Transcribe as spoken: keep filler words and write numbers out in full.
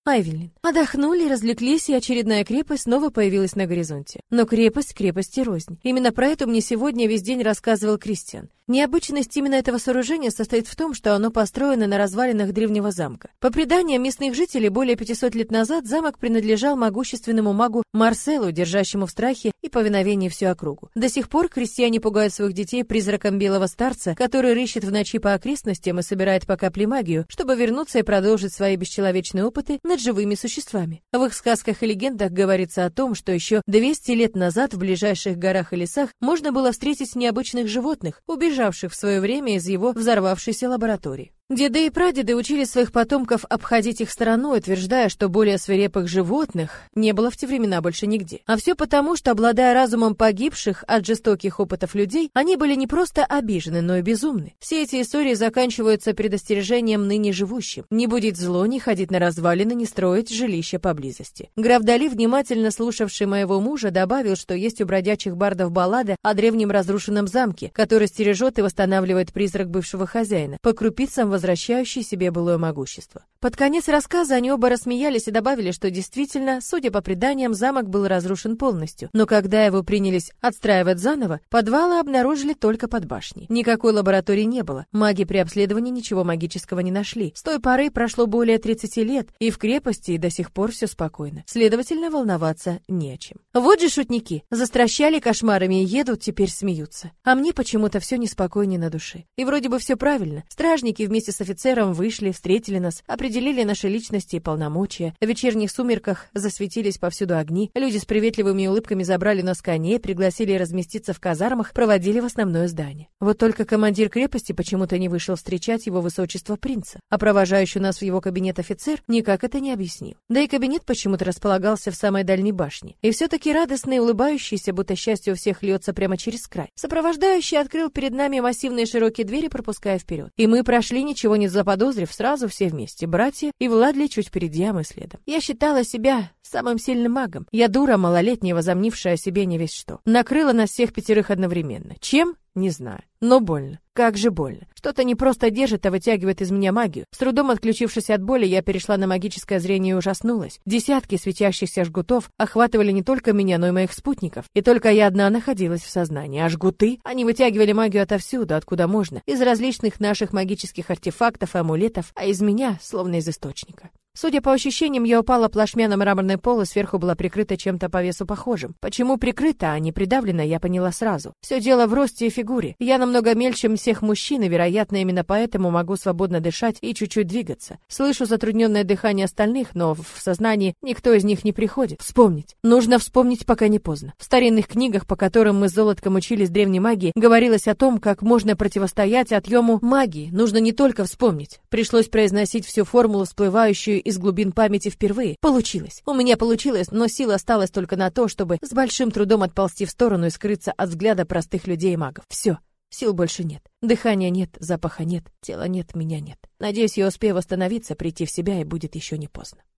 Айвелин. Отдохнули, развлеклись, и очередная крепость снова появилась на горизонте. Но крепость крепости рознь. Именно про это мне сегодня весь день рассказывал Кристиан. Необычность именно этого сооружения состоит в том, что оно построено на развалинах древнего замка. По преданиям местных жителей, более пятисот лет назад замок принадлежал могущественному магу Марселу, держащему в страхе и повиновении всю округу. До сих пор крестьяне пугают своих детей призраком белого старца, который рыщет в ночи по окрестностям и собирает по капле магию, чтобы вернуться и продолжить свои бесчеловечные опыты над живыми существами. В их сказках и легендах говорится о том, что еще двести лет назад в ближайших горах и лесах можно было встретить необычных животных, убежавших в свое время из его взорвавшейся лаборатории. Деды и прадеды учили своих потомков обходить их стороной, утверждая, что более свирепых животных не было в те времена больше нигде. А все потому, что, обладая разумом погибших от жестоких опытов людей, они были не просто обижены, но и безумны. Все эти истории заканчиваются предостережением ныне живущим: не будет зло, не ходить на развалины, не строить жилища поблизости. Граф Дали, внимательно слушавший моего мужа, добавил, что есть у бродячих бардов баллада о древнем разрушенном замке, который стережет и восстанавливает призрак бывшего хозяина, по крупицам возвращающий себе былое могущество. Под конец рассказа они оба рассмеялись и добавили, что действительно, судя по преданиям, замок был разрушен полностью. Но когда его принялись отстраивать заново, подвалы обнаружили только под башней. Никакой лаборатории не было. Маги при обследовании ничего магического не нашли. С той поры прошло более тридцати лет, и в крепости до сих пор все спокойно. Следовательно, волноваться не о чем. Вот же шутники. Застращали кошмарами и едут, теперь смеются. А мне почему-то все неспокойнее на душе. И вроде бы все правильно. Стражники вместе с офицером вышли, встретили нас, определили наши личности и полномочия. В вечерних сумерках засветились повсюду огни. Люди с приветливыми улыбками забрали нас коней, пригласили разместиться в казармах, проводили в основное здание. Вот только командир крепости почему-то не вышел встречать его высочество принца, а провожающий нас в его кабинет офицер никак это не объяснил. Да и кабинет почему-то располагался в самой дальней башне. И все-таки радостный и улыбающийся, будто счастье у всех льется прямо через край. Сопровождающий открыл перед нами массивные широкие двери, пропуская вперед. И мы прошли, ничего не заподозрив, сразу все вместе. Братья и Владли чуть впереди, а мы следом. Я считала себя самым сильным магом. Я дура малолетняя, возомнившая о себе не весь что. Накрыла нас всех пятерых одновременно. Чем? Не знаю. Но больно. Как же больно. Что-то не просто держит, а вытягивает из меня магию. С трудом отключившись от боли, я перешла на магическое зрение и ужаснулась. Десятки светящихся жгутов охватывали не только меня, но и моих спутников. И только я одна находилась в сознании. А жгуты? Они вытягивали магию отовсюду, откуда можно. Из различных наших магических артефактов и амулетов, а из меня, словно из источника. Судя по ощущениям, я упала плашмя на мраморный пол и сверху была прикрыта чем-то по весу похожим. Почему прикрыта, а не придавлена, я поняла сразу. Все дело в росте и фигуре. Я намного мельче всех мужчин, и, вероятно, именно поэтому могу свободно дышать и чуть-чуть двигаться. Слышу затрудненное дыхание остальных, но в сознании никто из них не приходит. Вспомнить. Нужно вспомнить, пока не поздно. В старинных книгах, по которым мы с Золотком учились древней магии, говорилось о том, как можно противостоять отъему магии. Нужно не только вспомнить. Пришлось произносить всю формулу, всплывающую из глубин памяти впервые. Получилось. У меня получилось, но сил осталось только на то, чтобы с большим трудом отползти в сторону и скрыться от взгляда простых людей и магов. Все. Сил больше нет. Дыхания нет, запаха нет, тела нет, меня нет. Надеюсь, я успею восстановиться, прийти в себя, и будет еще не поздно.